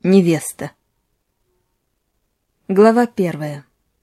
Невеста. Глава 1.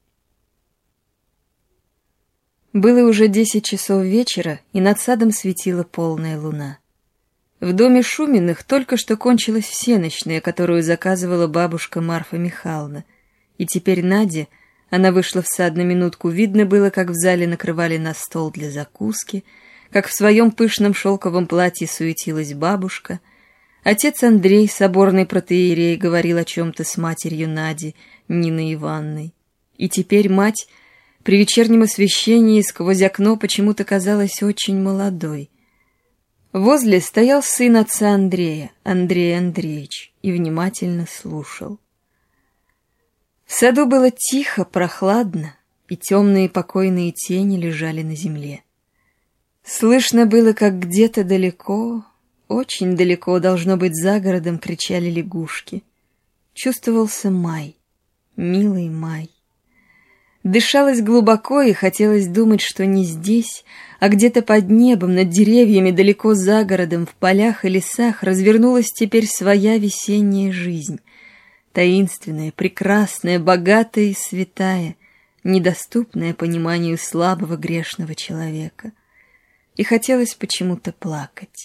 Было уже 10 часов вечера, и над садом светила полная луна. В доме Шуминых только что кончилась всенощная, которую заказывала бабушка Марфа Михайловна. И теперь Наде, она вышла в сад на минутку, видно было, как в зале накрывали на стол для закуски, как в своем пышном шелковом платье суетилась бабушка. Отец Андрей, соборный протоиерей, говорил о чем-то с матерью Нади, Ниной Ивановной. И теперь мать при вечернем освещении сквозь окно почему-то казалась очень молодой. Возле стоял сын отца Андрея, Андрей Андреевич, и внимательно слушал. В саду было тихо, прохладно, и темные покойные тени лежали на земле. Слышно было, как где-то далеко, очень далеко, должно быть, за городом кричали лягушки. Чувствовался май, милый май. Дышалось глубоко, и хотелось думать, что не здесь, а где-то под небом, над деревьями, далеко за городом, в полях и лесах развернулась теперь своя весенняя жизнь. Таинственная, прекрасная, богатая и святая, недоступная пониманию слабого грешного человека. И хотелось почему-то плакать.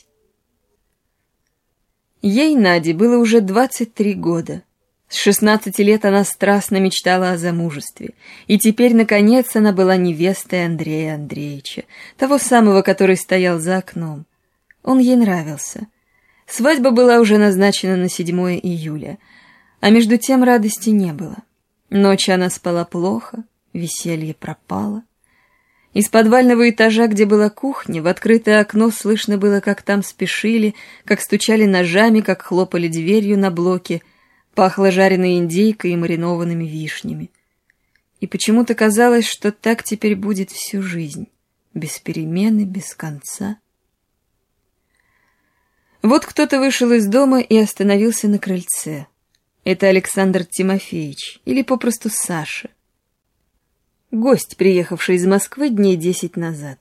Ей, Наде, было уже 23 года. С 16 лет она страстно мечтала о замужестве, и теперь, наконец, она была невестой Андрея Андреевича, того самого, который стоял за окном. Он ей нравился. Свадьба была уже назначена на 7 июля, а между тем радости не было. Ночью она спала плохо, веселье пропало. Из подвального этажа, где была кухня, в открытое окно слышно было, как там спешили, как стучали ножами, как хлопали дверью на блоке, пахло жареной индейкой и маринованными вишнями. И почему-то казалось, что так теперь будет всю жизнь, без перемены, без конца. Вот кто-то вышел из дома и остановился на крыльце. Это Александр Тимофеевич, или попросту Саша. Гость, приехавший из Москвы дней 10 назад.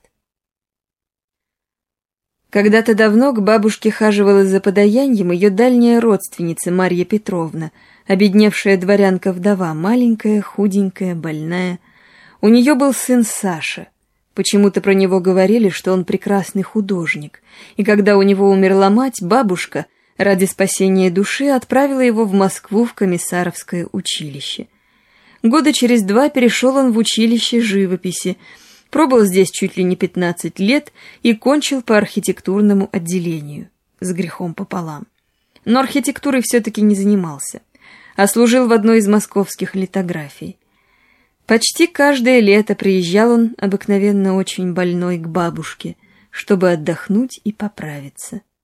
Когда-то давно к бабушке хаживала за подаянием ее дальняя родственница Марья Петровна, обедневшая дворянка-вдова, маленькая, худенькая, больная. У нее был сын Саша. Почему-то про него говорили, что он прекрасный художник, и когда у него умерла мать, бабушка, ради спасения души, отправила его в Москву в комиссаровское училище. Года через 2 перешел он в училище живописи, пробыл здесь чуть ли не 15 лет и кончил по архитектурному отделению, с грехом пополам. Но архитектурой все-таки не занимался, а служил в одной из московских литографий. Почти каждое лето приезжал он, обыкновенно очень больной, к бабушке, чтобы отдохнуть и поправиться.